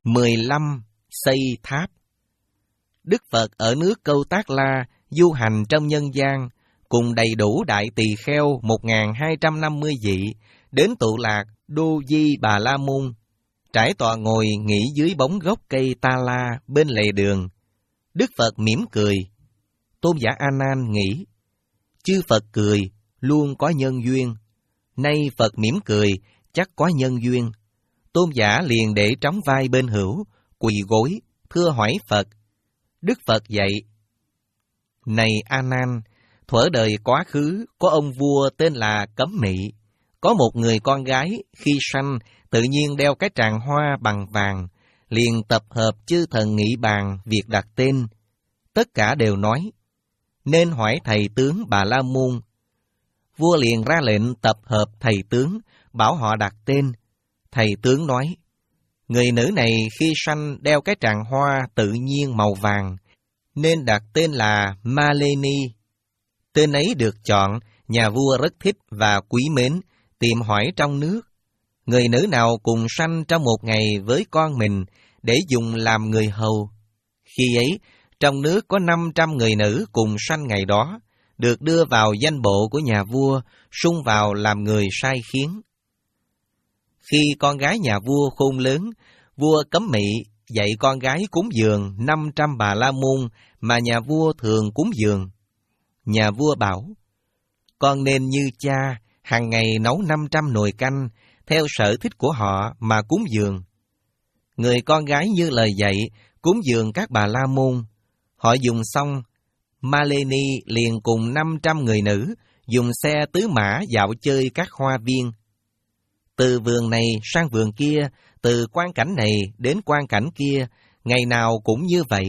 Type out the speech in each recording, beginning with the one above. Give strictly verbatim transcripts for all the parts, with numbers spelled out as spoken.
mười lăm. Xây tháp. Đức Phật ở nước Câu Tác La du hành trong nhân gian, cùng đầy đủ đại tỳ kheo một nghìn hai trăm năm mươi vị, đến tụ lạc Đô Di Bà La Môn, trải tọa ngồi nghỉ dưới bóng gốc cây Ta La bên lề đường. Đức Phật mỉm cười. Tôn giả A Nan nghĩ, chư Phật cười, luôn có nhân duyên. Nay Phật mỉm cười, chắc có nhân duyên. Tôn giả liền để trống vai bên hữu, quỳ gối, thưa hỏi Phật. Đức Phật dạy, này A Nan, thuở đời quá khứ, có ông vua tên là Cấm Mị. Có một người con gái, khi sanh, tự nhiên đeo cái tràng hoa bằng vàng, liền tập hợp chư thần nghị bàn việc đặt tên. Tất cả đều nói, nên hỏi thầy tướng Bà La Môn. Vua liền ra lệnh tập hợp thầy tướng, bảo họ đặt tên. Thầy tướng nói, người nữ này khi sanh đeo cái tràng hoa tự nhiên màu vàng, nên đặt tên là Maleni. Tên ấy được chọn, nhà vua rất thích và quý mến, tìm hỏi trong nước. Người nữ nào cùng sanh trong một ngày với con mình, để dùng làm người hầu. Khi ấy, trong nước có năm trăm người nữ cùng sanh ngày đó, được đưa vào danh bộ của nhà vua, sung vào làm người sai khiến. Khi con gái nhà vua khôn lớn, vua Cấm Mị dạy con gái cúng dường năm trăm Bà La Môn mà nhà vua thường cúng dường. Nhà vua bảo, con nên như cha, hàng ngày nấu năm trăm nồi canh, theo sở thích của họ mà cúng dường. Người con gái như lời dạy, cúng dường các Bà La Môn. Họ dùng xong, Maleni liền cùng năm trăm người nữ, dùng xe tứ mã dạo chơi các hoa viên. Từ vườn này sang vườn kia, từ quang cảnh này đến quang cảnh kia, ngày nào cũng như vậy.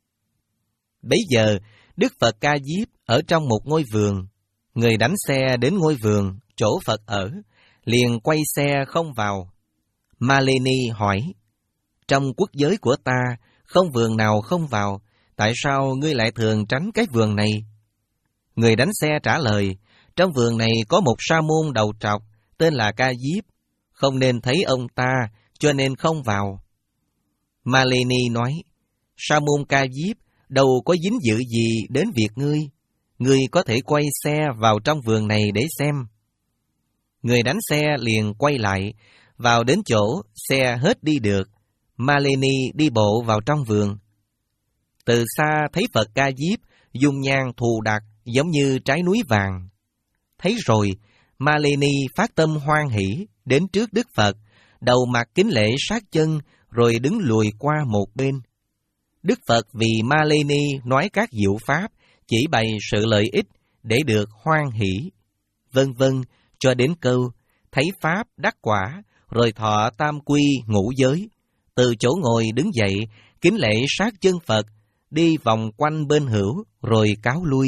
Bấy giờ, Đức Phật Ca Diếp ở trong một ngôi vườn. Người đánh xe đến ngôi vườn, chỗ Phật ở, liền quay xe không vào. Maleni hỏi, trong quốc giới của ta, không vườn nào không vào, tại sao ngươi lại thường tránh cái vườn này? Người đánh xe trả lời, trong vườn này có một sa môn đầu trọc, tên là Ca Diếp, không nên thấy ông ta, cho nên không vào. Maleni nói, sa môn Ca Diếp, đâu có dính dự gì đến việc ngươi, ngươi có thể quay xe vào trong vườn này để xem. Người đánh xe liền quay lại, vào đến chỗ, xe hết đi được, Maleni đi bộ vào trong vườn. Từ xa thấy Phật Ca Diếp, dung nhan thù đặc giống như trái núi vàng. Thấy rồi, Maleni phát tâm hoan hỷ, đến trước Đức Phật, đầu mặt kính lễ sát chân, rồi đứng lùi qua một bên. Đức Phật vì Maleni nói các diệu pháp, chỉ bày sự lợi ích để được hoan hỷ, vân vân, cho đến câu thấy pháp đắc quả, rồi thọ tam quy ngũ giới. Từ chỗ ngồi đứng dậy, kính lễ sát chân Phật, đi vòng quanh bên hữu, rồi cáo lui.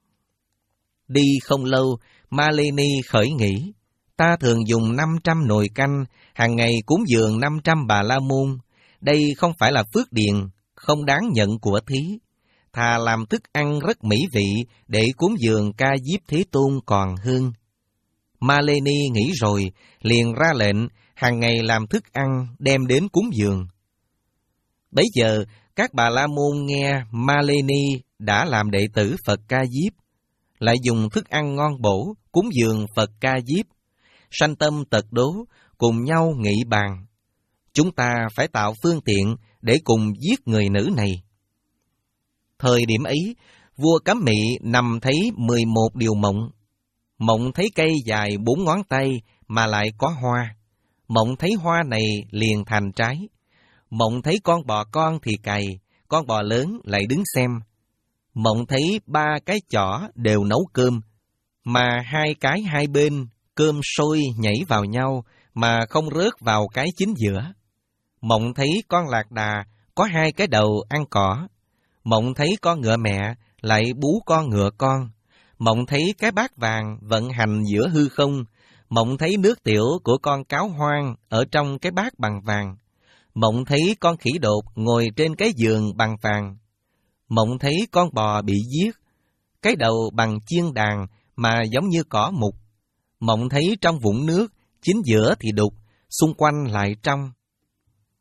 Đi không lâu, Maleni khởi nghĩ, ta thường dùng năm trăm nồi canh, hàng ngày cúng dường năm trăm Bà La Môn, đây không phải là phước điền, không đáng nhận của thí. Thà làm thức ăn rất mỹ vị để cúng dường Ca Diếp Thế Tôn còn hơn. Maleni nghĩ rồi, liền ra lệnh, hàng ngày làm thức ăn đem đến cúng dường. Bấy giờ, các Bà La Môn nghe Maleni đã làm đệ tử Phật Ca Diếp, lại dùng thức ăn ngon bổ cúng dường Phật Ca Diếp, sanh tâm tật đố, cùng nhau nghị bàn. Chúng ta phải tạo phương tiện để cùng giết người nữ này. Thời điểm ấy, vua Cấm Mị nằm thấy mười một điều mộng. Mộng thấy cây dài bốn ngón tay mà lại có hoa. Mộng thấy hoa này liền thành trái. Mộng thấy con bò con thì cày, con bò lớn lại đứng xem. Mộng thấy ba cái chỏ đều nấu cơm, mà hai cái hai bên cơm sôi nhảy vào nhau mà không rớt vào cái chính giữa. Mộng thấy con lạc đà có hai cái đầu ăn cỏ. Mộng thấy con ngựa mẹ lại bú con ngựa con. Mộng thấy cái bát vàng vận hành giữa hư không. Mộng thấy nước tiểu của con cáo hoang ở trong cái bát bằng vàng. Mộng thấy con khỉ đột ngồi trên cái giường bằng vàng. Mộng thấy con bò bị giết, cái đầu bằng chiên đàn mà giống như cỏ mục. Mộng thấy trong vũng nước, chính giữa thì đục, xung quanh lại trong.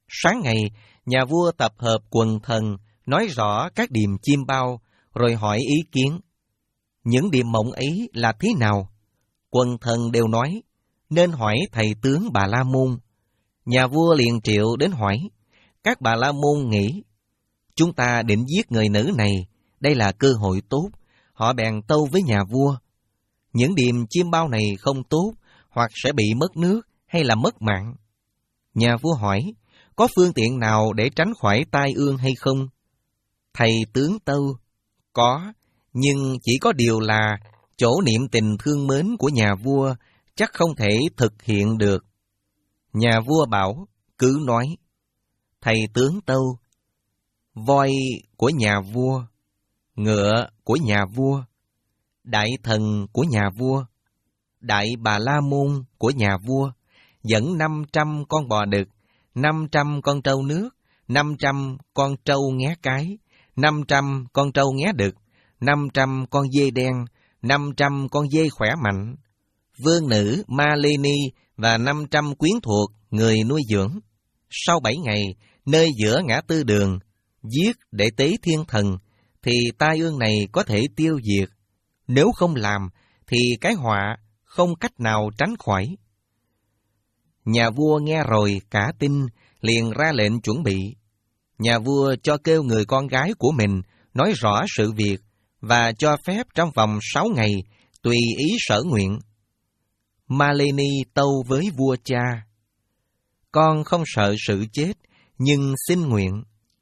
Sáng ngày, nhà vua tập hợp quần thần, nói rõ các điềm chiêm bao, rồi hỏi ý kiến. Những điềm mộng ấy là thế nào? Quần thần đều nói, nên hỏi thầy tướng Bà La Môn. Nhà vua liền triệu đến hỏi. Các Bà La Môn nghĩ, chúng ta định giết người nữ này, đây là cơ hội tốt. Họ bèn tâu với nhà vua. Những điềm chiêm bao này không tốt, hoặc sẽ bị mất nước hay là mất mạng. Nhà vua hỏi, có phương tiện nào để tránh khỏi tai ương hay không? Thầy tướng tâu, có, nhưng chỉ có điều là chỗ niệm tình thương mến của nhà vua chắc không thể thực hiện được. Nhà vua bảo, cứ nói. Thầy tướng tâu, voi của nhà vua, ngựa của nhà vua, đại thần của nhà vua, đại Bà La Môn của nhà vua, dẫn năm trăm con bò đực, năm trăm con trâu nước, năm trăm con trâu nghé cái, năm trăm con trâu nghé đực, năm trăm con dê đen, năm trăm con dê khỏe mạnh, vương nữ Ma Lê Ni và năm trăm quyến thuộc người nuôi dưỡng. Sau bảy ngày, nơi giữa ngã tư đường, giết để tế thiên thần, thì tai ương này có thể tiêu diệt. Nếu không làm, thì cái họa không cách nào tránh khỏi. Nhà vua nghe rồi cả tin, liền ra lệnh chuẩn bị. Nhà vua cho kêu người con gái của mình nói rõ sự việc, và cho phép trong vòng sáu ngày, tùy ý sở nguyện. Ma Lê Ni tâu với vua cha, con không sợ sự chết, nhưng xin nguyện.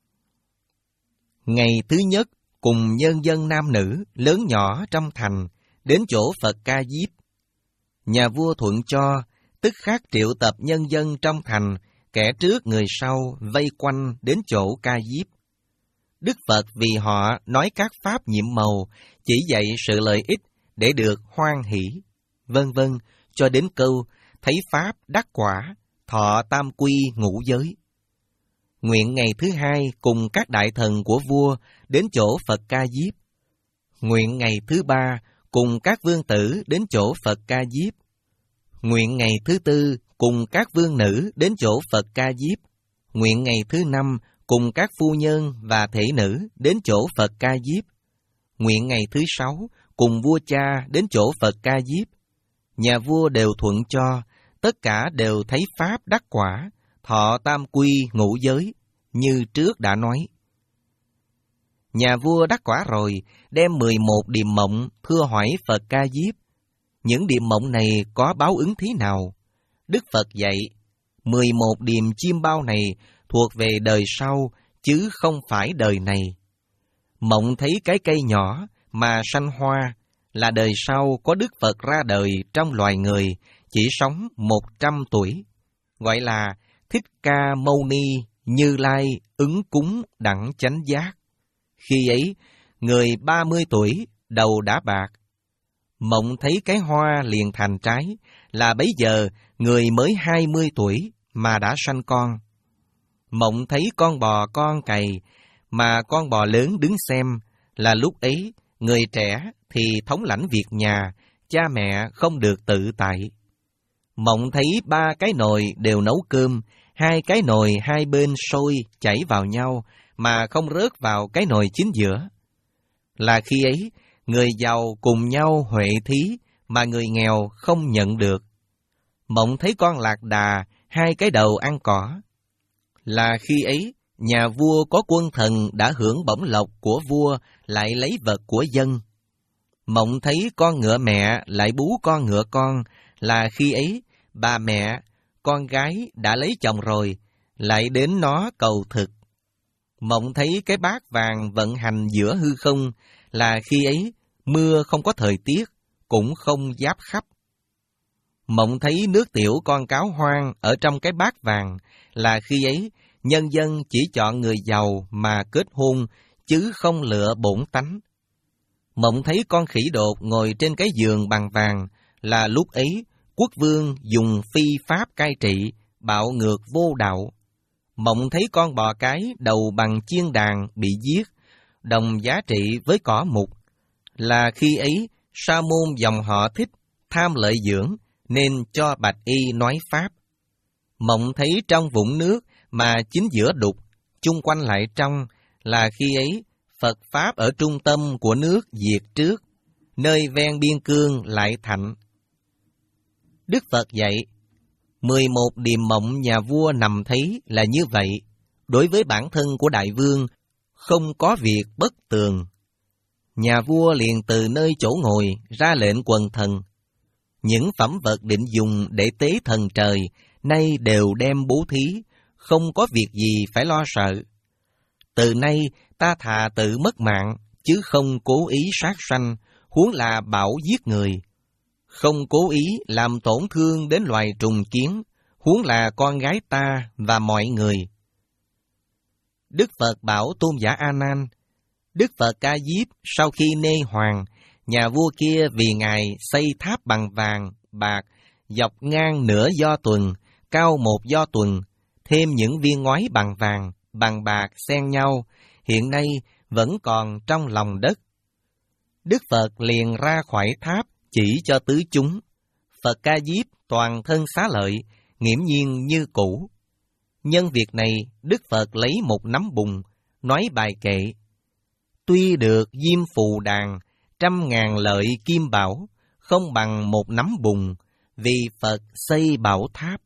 Ngày thứ nhất, cùng nhân dân nam nữ, lớn nhỏ trong thành, đến chỗ Phật Ca Diếp. Nhà vua thuận cho, tức khắc triệu tập nhân dân trong thành, kẻ trước người sau, vây quanh đến chỗ Ca Diếp. Đức Phật vì họ nói các pháp nhiệm màu, chỉ dạy sự lợi ích để được hoan hỷ, vân vân, cho đến câu thấy pháp đắc quả, thọ tam quy ngũ giới. Nguyện ngày thứ hai cùng các đại thần của vua đến chỗ Phật Ca Diếp. Nguyện ngày thứ ba cùng các vương tử đến chỗ Phật Ca Diếp. Nguyện ngày thứ tư cùng các vương nữ đến chỗ Phật Ca Diếp. Nguyện ngày thứ năm cùng các phu nhân và thể nữ đến chỗ Phật Ca Diếp. Nguyện ngày thứ sáu cùng vua cha đến chỗ Phật Ca Diếp. Nhà vua đều thuận cho, tất cả đều thấy pháp đắc quả, thọ tam quy ngũ giới, như trước đã nói. Nhà vua đắc quả rồi, đem mười một điềm mộng thưa hỏi Phật Ca Diếp. Những điềm mộng này có báo ứng thế nào? Đức Phật dạy, mười một điềm chiêm bao này thuộc về đời sau, chứ không phải đời này. Mộng thấy cái cây nhỏ mà sanh hoa, là đời sau có Đức Phật ra đời trong loài người, chỉ sống một trăm tuổi, gọi là Thích Ca Mâu Ni Như Lai ứng cúng đẳng chánh giác. Khi ấy, người ba mươi tuổi, đầu đã bạc. Mộng thấy cái hoa liền thành trái, là bấy giờ người mới hai mươi tuổi mà đã sanh con. Mộng thấy con bò con cày, mà con bò lớn đứng xem, là lúc ấy người trẻ thì thống lãnh việc nhà, cha mẹ không được tự tại. Mộng thấy ba cái nồi đều nấu cơm, hai cái nồi hai bên sôi chảy vào nhau, mà không rớt vào cái nồi chính giữa. Là khi ấy, người giàu cùng nhau huệ thí, mà người nghèo không nhận được. Mộng thấy con lạc đà, hai cái đầu ăn cỏ. Là khi ấy, nhà vua có quân thần đã hưởng bổng lộc của vua, lại lấy vật của dân. Mộng thấy con ngựa mẹ lại bú con ngựa con, là khi ấy, bà mẹ, con gái đã lấy chồng rồi, lại đến nó cầu thực. Mộng thấy cái bát vàng vận hành giữa hư không, là khi ấy, mưa không có thời tiết, cũng không giáp khắp. Mộng thấy nước tiểu con cáo hoang ở trong cái bát vàng, là khi ấy, nhân dân chỉ chọn người giàu mà kết hôn, chứ không lựa bổn tánh. Mộng thấy con khỉ đột ngồi trên cái giường bằng vàng, là lúc ấy, quốc vương dùng phi pháp cai trị, bạo ngược vô đạo. Mộng thấy con bò cái đầu bằng chiên đàn bị giết, đồng giá trị với cỏ mục, là khi ấy, sa môn dòng họ Thích tham lợi dưỡng, nên cho Bạch Y nói pháp. Mộng thấy trong vũng nước mà chính giữa đục, chung quanh lại trong, là khi ấy Phật Pháp ở trung tâm của nước diệt trước, nơi ven biên cương lại thạnh. Đức Phật dạy, mười một điềm mộng nhà vua nằm thấy là như vậy, đối với bản thân của đại vương, không có việc bất tường. Nhà vua liền từ nơi chỗ ngồi ra lệnh quần thần. Những phẩm vật định dùng để tế thần trời, nay đều đem bố thí, không có việc gì phải lo sợ. Từ nay ta thà tự mất mạng, chứ không cố ý sát sanh, huống là bảo giết người. Không cố ý làm tổn thương đến loài trùng kiến, huống là con gái ta và mọi người. Đức Phật bảo tôn giả A Nan, Đức Phật Ca Diếp sau khi nê hoàng, nhà vua kia vì ngài xây tháp bằng vàng, bạc, dọc ngang nửa do tuần, cao một do tuần, thêm những viên ngói bằng vàng, bằng bạc xen nhau, hiện nay vẫn còn trong lòng đất. Đức Phật liền ra khỏi tháp chỉ cho tứ chúng. Phật Ca Diếp toàn thân xá lợi, nghiễm nhiên như cũ. Nhân việc này, Đức Phật lấy một nắm bùn, nói bài kệ. Tuy được diêm phù đàn, trăm ngàn lợi kim bảo, không bằng một nắm bùn, vì Phật xây bảo tháp.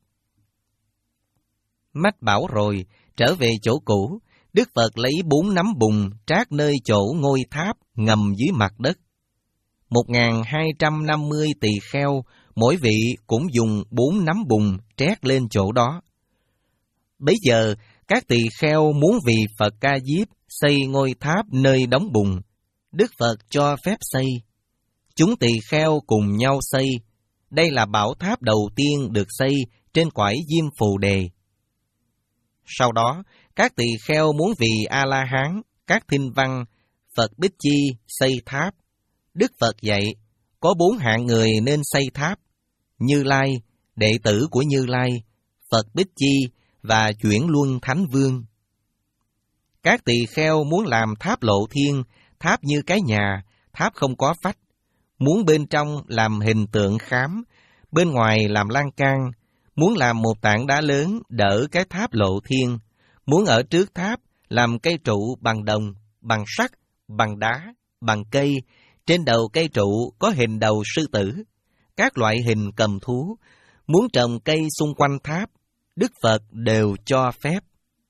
Mách bảo rồi, trở về chỗ cũ, Đức Phật lấy bốn nắm bùn trát nơi chỗ ngôi tháp ngầm dưới mặt đất. Một ngàn hai trăm năm mươi tỳ kheo, mỗi vị cũng dùng bốn nắm bùn trét lên chỗ đó. Bấy giờ, các tỳ kheo muốn vì Phật Ca Diếp xây ngôi tháp nơi đóng bùn. Đức Phật cho phép xây. Chúng tỳ kheo cùng nhau xây. Đây là bảo tháp đầu tiên được xây trên cõi Diêm Phù Đề. Sau đó, các tỳ kheo muốn vì A-la-hán, các thinh văn, Phật Bích Chi xây tháp. Đức Phật dạy, có bốn hạng người nên xây tháp: Như Lai, đệ tử của Như Lai, Phật Bích Chi và Chuyển Luân Thánh Vương. Các tỳ kheo muốn làm tháp lộ thiên, tháp như cái nhà, tháp không có vách, muốn bên trong làm hình tượng khám, bên ngoài làm lan can, muốn làm một tảng đá lớn đỡ cái tháp lộ thiên, muốn ở trước tháp làm cây trụ bằng đồng, bằng sắt, bằng đá, bằng cây, trên đầu cây trụ có hình đầu sư tử, các loại hình cầm thú, muốn trồng cây xung quanh tháp, Đức Phật đều cho phép.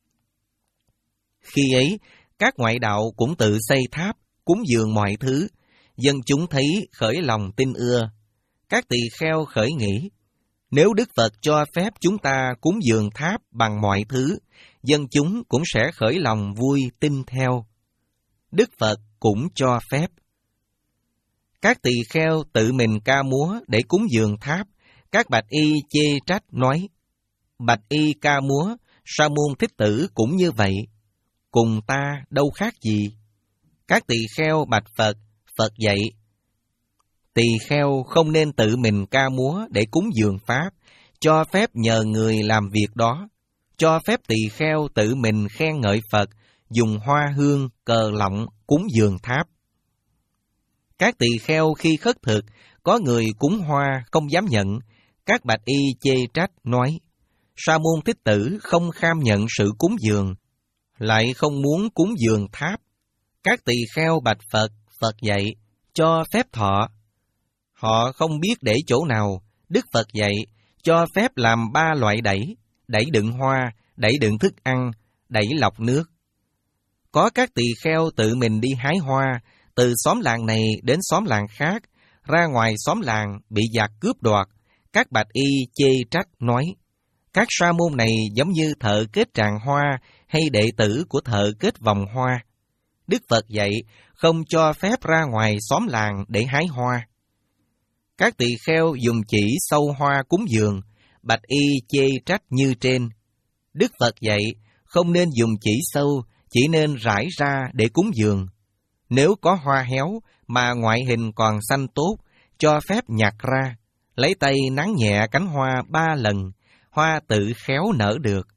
Khi ấy, các ngoại đạo cũng tự xây tháp, cúng dường mọi thứ, dân chúng thấy khởi lòng tin ưa. Các tỳ kheo khởi nghĩ, nếu Đức Phật cho phép chúng ta cúng dường tháp bằng mọi thứ, dân chúng cũng sẽ khởi lòng vui tin theo. Đức Phật cũng cho phép. Các tỳ kheo tự mình ca múa để cúng dường tháp, các bạch y chê trách nói, bạch y ca múa, Sa môn Thích Tử cũng như vậy, cùng ta đâu khác gì. Các tỳ kheo bạch Phật, Phật dạy, tỳ kheo không nên tự mình ca múa để cúng dường pháp, cho phép nhờ người làm việc đó, cho phép tỳ kheo tự mình khen ngợi Phật, dùng hoa hương, cờ lọng cúng dường tháp. Các tỳ kheo khi khất thực, có người cúng hoa không dám nhận, các bạch y chê trách nói, Sa môn Thích Tử không kham nhận sự cúng dường, lại không muốn cúng dường tháp. Các tỳ kheo bạch Phật, Phật dạy, cho phép thọ. Họ không biết để chỗ nào, Đức Phật dạy, cho phép làm ba loại đẩy, đẩy đựng hoa, đẩy đựng thức ăn, đẩy lọc nước. Có các tỳ kheo tự mình đi hái hoa, từ xóm làng này đến xóm làng khác, ra ngoài xóm làng bị giặc cướp đoạt, các bạch y chê trách nói, các sa môn này giống như thợ kết tràng hoa hay đệ tử của thợ kết vòng hoa. Đức Phật dạy, không cho phép ra ngoài xóm làng để hái hoa. Các tỳ kheo dùng chỉ sâu hoa cúng dường, bạch y chê trách như trên. Đức Phật dạy, không nên dùng chỉ sâu, chỉ nên rải ra để cúng dường. Nếu có hoa héo mà ngoại hình còn xanh tốt, cho phép nhặt ra, lấy tay nắn nhẹ cánh hoa ba lần, hoa tự khéo nở được.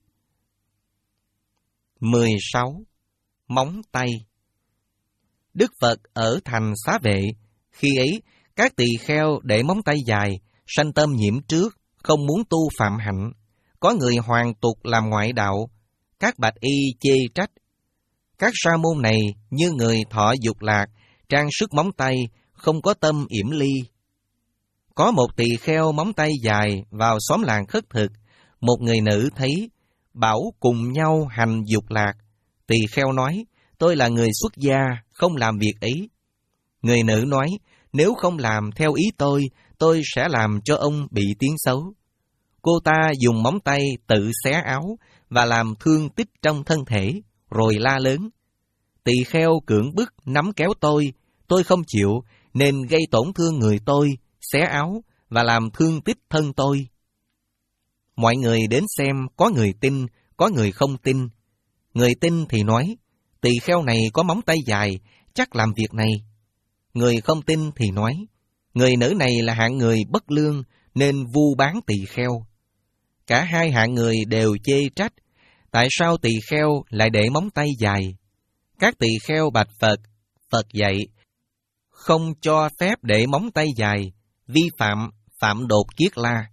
mười sáu. Móng tay. Đức Phật ở thành Xá Vệ, khi ấy, các tỳ kheo để móng tay dài, sanh tâm nhiễm trước, không muốn tu phạm hạnh. Có người hoàn tục làm ngoại đạo, Các bạch y chê trách: Các sa môn này như người thọ dục lạc, trang sức móng tay, không có tâm yểm ly. Có một tỳ kheo móng tay dài vào xóm làng khất thực, một người nữ thấy, bảo cùng nhau hành dục lạc. Tỳ kheo nói: Tôi là người xuất gia, không làm việc ấy. Người nữ nói: Nếu không làm theo ý tôi, tôi sẽ làm cho ông bị tiếng xấu. Cô ta dùng móng tay tự xé áo và làm thương tích trong thân thể, rồi la lớn: Tỳ kheo cưỡng bức nắm kéo tôi, tôi không chịu, nên gây tổn thương người tôi, xé áo và làm thương tích thân tôi. Mọi người đến xem, có người tin, có người không tin. Người tin thì nói: Tỳ kheo này có móng tay dài, chắc làm việc này. Người không tin thì nói: Người nữ này là hạng người bất lương, nên vu bán tỳ kheo. Cả hai hạng người đều chê trách: Tại sao tỳ kheo lại để móng tay dài? Các tỳ kheo bạch Phật. Phật dạy: Không cho phép để móng tay dài, vi phạm phạm đột kiết la.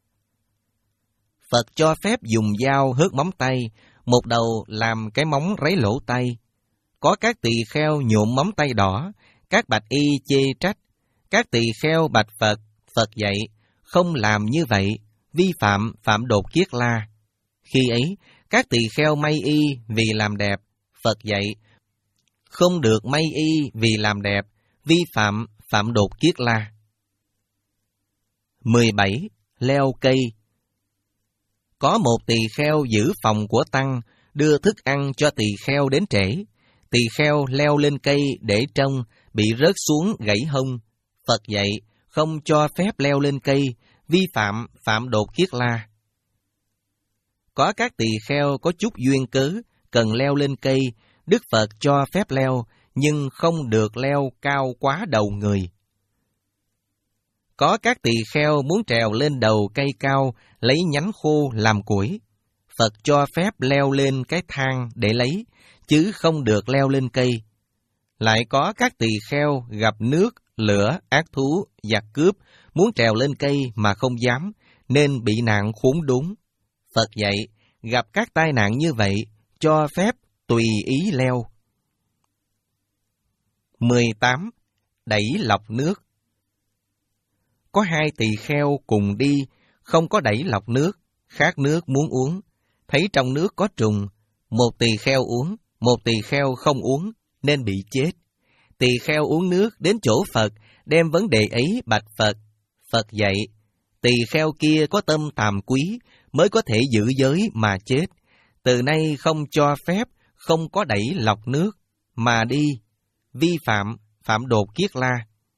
Phật cho phép dùng dao hớt móng tay, một đầu làm cái móng ráy lỗ tay. Có các tỳ kheo nhuộm móng tay đỏ, các bạch y chê trách. Các tỳ kheo bạch Phật. Phật dạy: Không làm như vậy, vi phạm phạm đột kiết la. Khi ấy, các tỳ kheo may y vì làm đẹp. Phật dạy: Không được may y vì làm đẹp, vi phạm phạm đột kiết la. mười bảy. Leo cây. Có một tỳ kheo giữ phòng của tăng, đưa thức ăn cho tỳ kheo đến trễ. Tỳ kheo leo lên cây để trông, bị rớt xuống gãy hông. Phật dạy: Không cho phép leo lên cây, vi phạm phạm đột kiết la. Có các tỳ kheo có chút duyên cớ, cần leo lên cây, Đức Phật cho phép leo, nhưng không được leo cao quá đầu người. Có các tỳ kheo muốn trèo lên đầu cây cao, lấy nhánh khô làm củi. Phật cho phép leo lên cái thang để lấy, chứ không được leo lên cây. Lại có các tỳ kheo gặp nước, lửa, ác thú, giặc cướp, muốn trèo lên cây mà không dám, nên bị nạn khốn đốn. Phật dạy: Gặp các tai nạn như vậy, cho phép tùy ý leo. mười tám. Đẩy lọc nước. Có hai tỳ kheo cùng đi, không có đẩy lọc nước, khát nước muốn uống. Thấy trong nước có trùng, một tỳ kheo uống, một tỳ kheo không uống, nên bị chết. Tỳ kheo uống nước đến chỗ Phật, đem vấn đề ấy bạch Phật. Phật dạy: Tỳ kheo kia có tâm tàm quý, mới có thể giữ giới mà chết. Từ nay không cho phép, không có đẩy lọc nước, mà đi, vi phạm, phạm đột kiết la.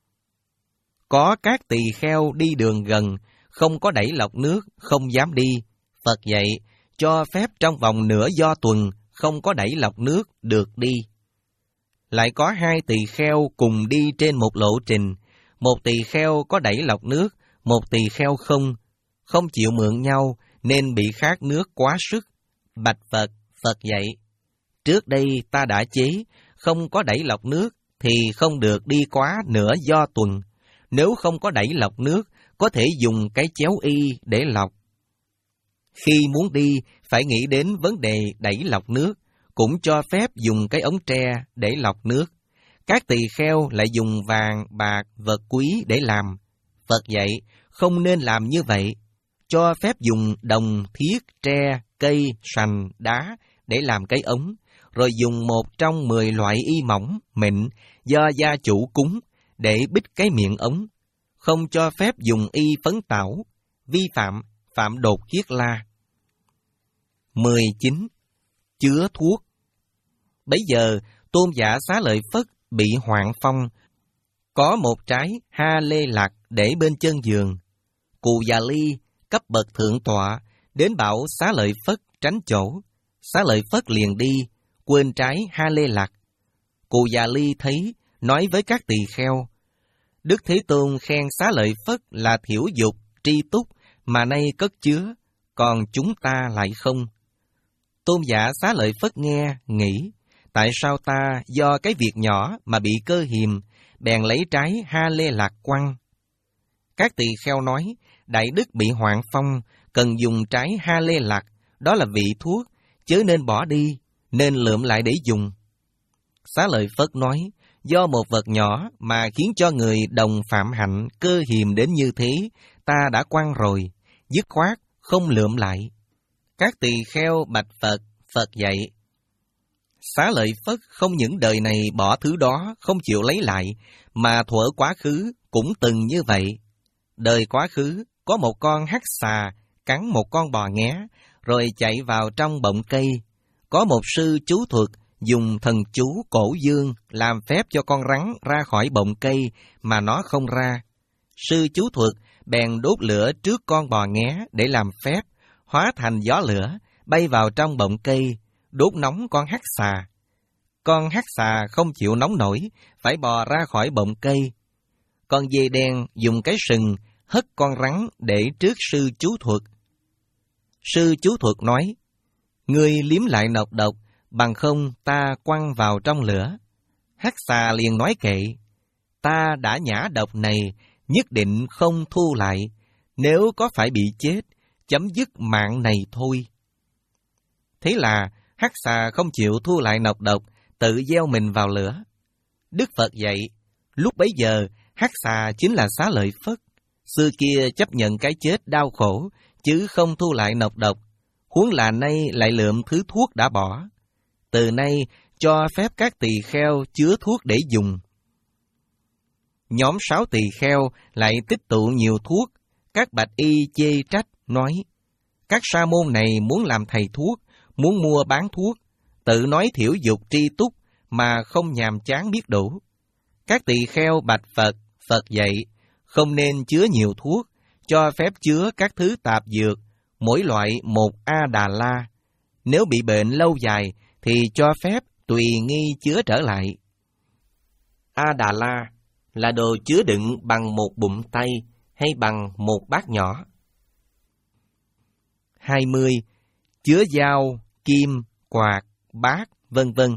Có các tỳ kheo đi đường gần, không có đẩy lọc nước, không dám đi. Phật dạy: Cho phép trong vòng nửa do tuần, không có đẩy lọc nước, được đi. Lại có hai tỳ kheo cùng đi trên một lộ trình, một tỳ kheo có đẩy lọc nước, một tỳ kheo không, không chịu mượn nhau, nên bị khát nước quá sức. Bạch Phật. Phật dạy: Trước đây ta đã chế, không có đẩy lọc nước, thì không được đi quá nửa do tuần. Nếu không có đẩy lọc nước, có thể dùng cái chéo y để lọc. Khi muốn đi, phải nghĩ đến vấn đề đẩy lọc nước, cũng cho phép dùng cái ống tre để lọc nước. Các tỳ kheo lại dùng vàng, bạc, vật quý để làm. Phật dạy: Không nên làm như vậy. Cho phép dùng đồng, thiết, tre, cây, sành, đá để làm cái ống, rồi dùng một trong mười loại y mỏng, mịn, do gia chủ cúng, để bít cái miệng ống. Không cho phép dùng y phấn tảo, vi phạm, phạm đột kiết la. mười chín. Chứa thuốc. Bấy giờ, Tôn giả Xá Lợi Phất bị hoạn phong. Có một trái ha lê lạc để bên chân giường. Cù Già Ly, cấp bậc thượng tọa, đến bảo Xá Lợi Phất tránh chỗ. Xá Lợi Phất liền đi, quên trái ha lê lạc. Cù Già Ly thấy, nói với các tỳ kheo: Đức Thế Tôn khen Xá Lợi Phất là thiểu dục, tri túc, mà nay cất chứa, còn chúng ta lại không. Tôn giả Xá Lợi Phất nghe, nghĩ: Tại sao ta do cái việc nhỏ mà bị cơ hiềm, bèn lấy trái ha lê lạc quăng? Các tỳ kheo nói: Đại đức bị hoạn phong, cần dùng trái ha lê lạc, đó là vị thuốc, chớ nên bỏ đi, nên lượm lại để dùng. Xá Lợi Phất nói, do một vật nhỏ mà khiến cho người đồng phạm hạnh cơ hiềm đến như thế, ta đã quăng rồi, dứt khoát, không lượm lại. Các tỳ kheo bạch Phật, Phật dạy. Xá Lợi Phất không những đời này bỏ thứ đó, không chịu lấy lại, mà thuở quá khứ cũng từng như vậy. Đời quá khứ, có một con hắc xà cắn một con bò nghé, rồi chạy vào trong bọng cây. Có một sư chú thuật dùng thần chú cổ dương làm phép cho con rắn ra khỏi bọng cây mà nó không ra. Sư chú thuật bèn đốt lửa trước con bò nghé để làm phép, hóa thành gió lửa, bay vào trong bọng cây, đốt nóng con hắc xà. Con hắc xà không chịu nóng nổi, phải bò ra khỏi bọng cây. Con dê đen dùng cái sừng hất con rắn để trước sư chú thuật. Sư chú thuật nói, ngươi liếm lại nọc độc, bằng không ta quăng vào trong lửa. Hắc xà liền nói kệ, ta đã nhả độc này, nhất định không thu lại, nếu có phải bị chết, chấm dứt mạng này thôi. Thế là hắc xà không chịu thu lại nọc độc, tự gieo mình vào lửa. Đức Phật dạy, lúc bấy giờ hắc xà chính là Xá Lợi Phất. Xưa kia chấp nhận cái chết đau khổ, chứ không thu lại nọc độc, huống là nay lại lượm thứ thuốc đã bỏ. Từ nay cho phép các tỳ kheo chứa thuốc để dùng. Nhóm sáu tỳ kheo lại tích tụ nhiều thuốc. Các bạch y chê trách nói, các sa môn này muốn làm thầy thuốc, muốn mua bán thuốc, tự nói thiểu dục tri túc mà không nhàm chán biết đủ. Các tỳ kheo bạch Phật, Phật dạy, không nên chứa nhiều thuốc, cho phép chứa các thứ tạp dược, mỗi loại một A Đà La. Nếu bị bệnh lâu dài thì cho phép tùy nghi chứa trở lại. A Đà La là đồ chứa đựng bằng một bụng tay hay bằng một bát nhỏ. hai mươi. Chứa dao, kim, quạt, bát, vân vân.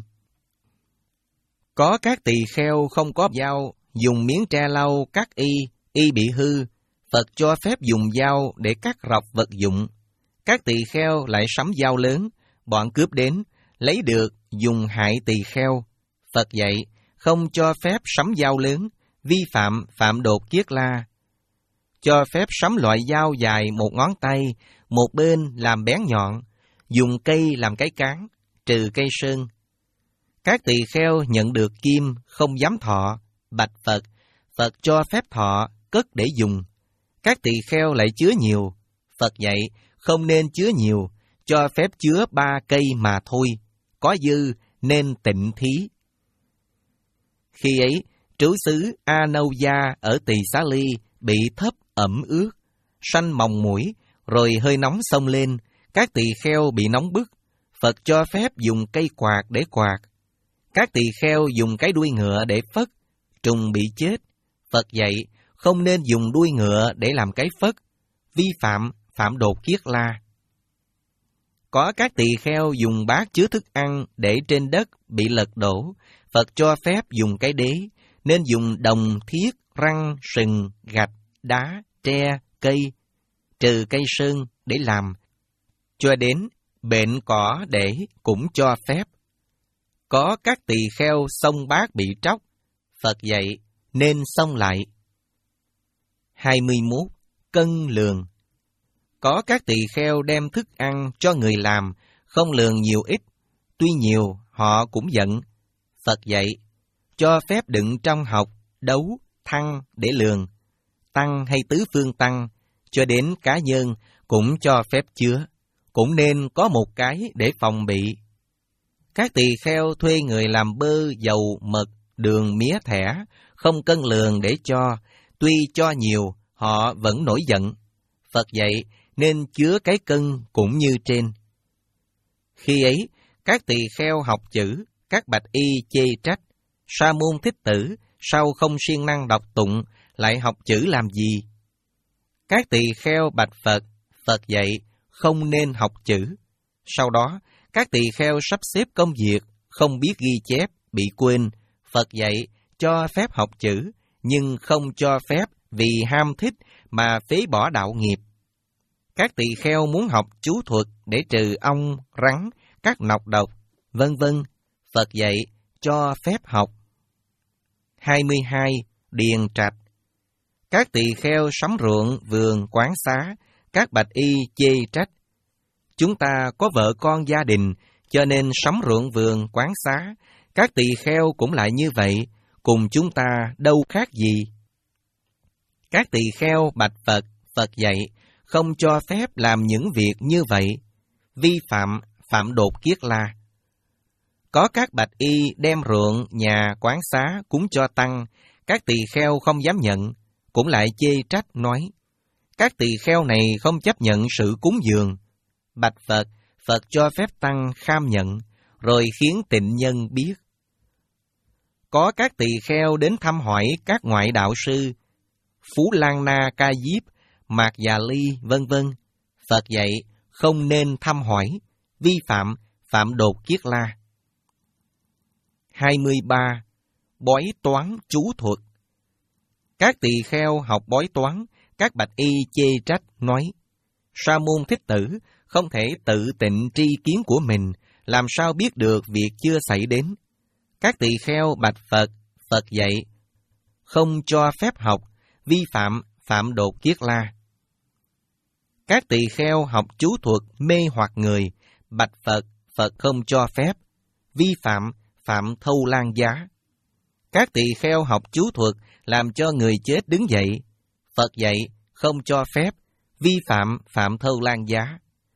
Có các tỳ kheo không có dao, dùng miếng tre lau cắt y, y bị hư, Phật cho phép dùng dao để cắt rọc vật dụng. Các tỳ kheo lại sắm dao lớn, bọn cướp đến, lấy được, dùng hại tỳ kheo. Phật dạy, không cho phép sắm dao lớn, vi phạm phạm đột kiết la. Cho phép sắm loại dao dài một ngón tay, một bên làm bén nhọn, dùng cây làm cái cán, trừ cây sơn. Các tỳ kheo nhận được kim, không dám thọ, bạch Phật, Phật cho phép thọ, cất để dùng. Các tỳ kheo lại chứa nhiều, Phật dạy, không nên chứa nhiều, cho phép chứa ba cây mà thôi, có dư nên tịnh thí. Khi ấy, trú xứ A Nâu Gia ở Tỳ Xá Ly bị thấp ẩm ướt, sanh mòng mũi, rồi hơi nóng xông lên, các tỳ kheo bị nóng bức, Phật cho phép dùng cây quạt để quạt. Các tỳ kheo dùng cái đuôi ngựa để phất, trùng bị chết, Phật dạy, không nên dùng đuôi ngựa để làm cái phất, vi phạm phạm đột kiết la. Có các tỳ kheo dùng bát chứa thức ăn để trên đất bị lật đổ, Phật cho phép dùng cái đế, nên dùng đồng, thiết, răng, sừng, gạch, đá, tre, cây, trừ cây sơn để làm, cho đến bệnh cỏ để cũng cho phép. Có các tỳ kheo xông bát bị tróc, Phật dạy nên xông lại. hai mươi mốt. Cân lường. Có các tỳ kheo đem thức ăn cho người làm, không lường nhiều ít, tuy nhiều họ cũng giận. Phật dạy, cho phép đựng trong học, đấu, thăng để lường, tăng hay tứ phương tăng, cho đến cá nhân cũng cho phép chứa, cũng nên có một cái để phòng bị. Các tỳ kheo thuê người làm bơ, dầu, mật, đường, mía thẻ, không cân lường để cho, tuy cho nhiều, họ vẫn nổi giận. Phật dạy nên chứa cái cân cũng như trên. Khi ấy, các tỳ kheo học chữ, các bạch y chê trách, Sa môn Thích Tử, sao không siêng năng đọc tụng, lại học chữ làm gì? Các tỳ kheo bạch Phật, Phật dạy, không nên học chữ. Sau đó, các tỳ kheo sắp xếp công việc, không biết ghi chép, bị quên. Phật dạy, cho phép học chữ, nhưng không cho phép vì ham thích mà phế bỏ đạo nghiệp. Các tỳ kheo muốn học chú thuật để trừ ong, rắn, các nọc độc, vân vân. Phật dạy cho phép học. hai mươi hai. Điền trạch. Các tỳ kheo sắm ruộng, vườn, quán xá, các bạch y chê trách. Chúng ta có vợ con gia đình, cho nên sắm ruộng vườn, quán xá. Các tỳ kheo cũng lại như vậy, cùng chúng ta đâu khác gì. Các tỳ kheo bạch Phật, Phật dạy, không cho phép làm những việc như vậy, vi phạm, phạm đột kiết la. Có các bạch y đem ruộng, nhà, quán xá cúng cho tăng, các tỳ kheo không dám nhận, cũng lại chê trách nói, các tỳ kheo này không chấp nhận sự cúng dường. Bạch Phật, Phật cho phép tăng kham nhận, rồi khiến tịnh nhân biết. Có các tỳ kheo đến thăm hỏi các ngoại đạo sư, Phú Lan Na Ca Diếp, Mạc Già Ly, vân vân. Phật dạy không nên thăm hỏi, vi phạm, phạm đột kiết la. hai mươi ba. Bói toán chú thuật. Các tỳ kheo học bói toán, các bạch y chê trách nói, Sa môn Thích Tử không thể tự tịnh tri kiến của mình, làm sao biết được việc chưa xảy đến. Các tỳ kheo bạch Phật, Phật dạy, không cho phép học, vi phạm, phạm đột kiết la. Các tỳ kheo học chú thuật mê hoặc người, bạch Phật, Phật không cho phép, vi phạm, phạm thâu lan giá. Các tỳ kheo học chú thuật làm cho người chết đứng dậy, Phật dạy không cho phép, vi phạm, phạm thâu lan giá.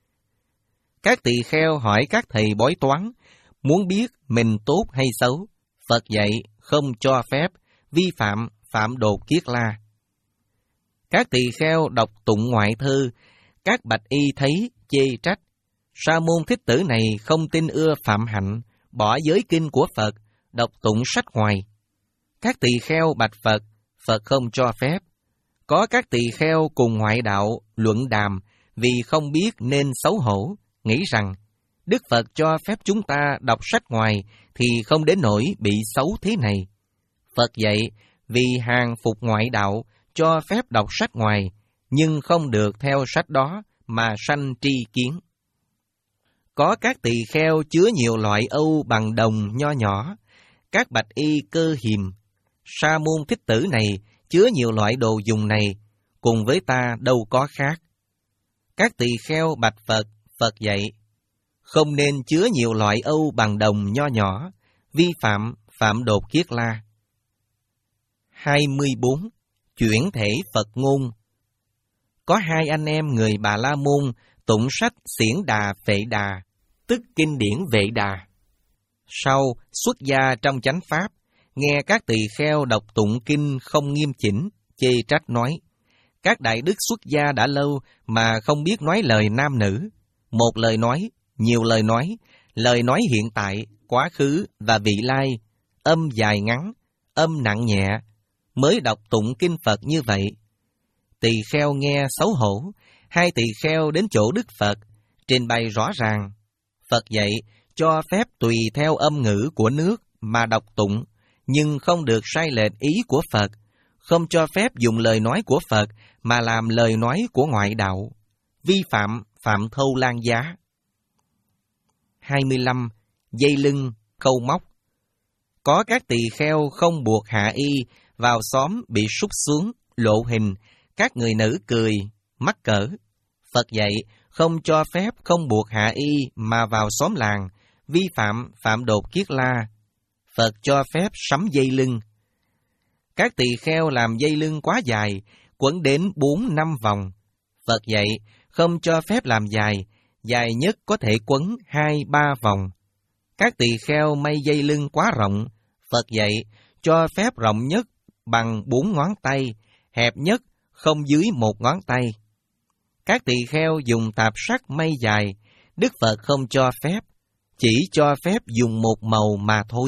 Các tỳ kheo hỏi các thầy bói toán, muốn biết mình tốt hay xấu, Phật dạy không cho phép, vi phạm, phạm đột kiết la. Các tỳ kheo đọc tụng ngoại thư, các bạch y thấy chê trách, Sa môn Thích Tử này không tin ưa phạm hạnh, bỏ giới kinh của Phật, đọc tụng sách ngoài. Các tỳ kheo bạch Phật, Phật không cho phép. Có các tỳ kheo cùng ngoại đạo luận đàm vì không biết nên xấu hổ, nghĩ rằng Đức Phật cho phép chúng ta đọc sách ngoài thì không đến nỗi bị xấu thế này. Phật dạy vì hàng phục ngoại đạo cho phép đọc sách ngoài, nhưng không được theo sách đó mà sanh tri kiến. Có các tỳ kheo chứa nhiều loại âu bằng đồng nho nhỏ, các bạch y cơ hiềm. Sa môn Thích Tử này chứa nhiều loại đồ dùng này, cùng với ta đâu có khác. Các tỳ kheo bạch Phật, Phật dạy, không nên chứa nhiều loại âu bằng đồng nho nhỏ, vi phạm, phạm đột kiết la. hai mươi bốn. Chuyển thể Phật ngôn. Có hai anh em người Bà La Môn tụng sách Xiển Đà Phệ Đà, tức kinh điển Vệ Đà. Sau xuất gia trong chánh pháp, nghe các tỳ kheo đọc tụng kinh không nghiêm chỉnh, chê trách nói, các đại đức xuất gia đã lâu mà không biết nói lời nam nữ, một lời nói, nhiều lời nói, lời nói hiện tại, quá khứ và vị lai, âm dài ngắn, âm nặng nhẹ, mới đọc tụng kinh Phật như vậy. Tỳ kheo nghe xấu hổ, hai tỳ kheo đến chỗ Đức Phật, trình bày rõ ràng. Phật dạy cho phép tùy theo âm ngữ của nước mà đọc tụng, nhưng không được sai lệch ý của Phật, không cho phép dùng lời nói của Phật mà làm lời nói của ngoại đạo, vi phạm, phạm thâu lan giá. hai mươi lăm. Dây lưng, câu móc. Có các tỳ kheo không buộc hạ y, vào xóm bị sút xuống, lộ hình, các người nữ cười, mắc cỡ. Phật dạy không cho phép không buộc hạ y mà vào xóm làng, vi phạm, phạm đột kiết la. Phật cho phép sắm dây lưng. Các tỳ kheo làm dây lưng quá dài, quấn đến bốn năm vòng. Phật dạy không cho phép làm dài, dài nhất có thể quấn hai ba vòng. Các tỳ kheo may dây lưng quá rộng, Phật dạy cho phép rộng nhất bằng bốn ngón tay, hẹp nhất không dưới một ngón tay. Các tỳ kheo dùng tạp sắc may dài, Đức Phật không cho phép, chỉ cho phép dùng một màu mà thôi.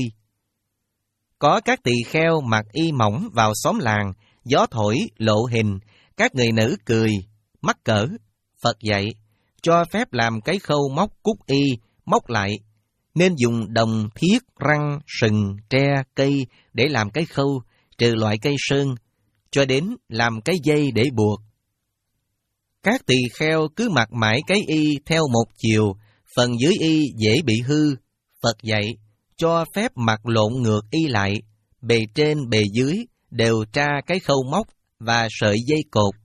Có các tỳ kheo mặc y mỏng vào xóm làng, gió thổi, lộ hình, các người nữ cười, mắc cỡ. Phật dạy cho phép làm cái khâu móc cúc y, móc lại, nên dùng đồng, thiết, răng, sừng, tre, cây để làm cái khâu, trừ loại cây sơn, cho đến làm cái dây để buộc. Các tỳ kheo cứ mặc mãi cái y theo một chiều, Phần dưới y dễ bị hư, Phật dạy cho phép mặt lộn ngược y lại, bề trên bề dưới đều tra cái khâu móc và sợi dây cột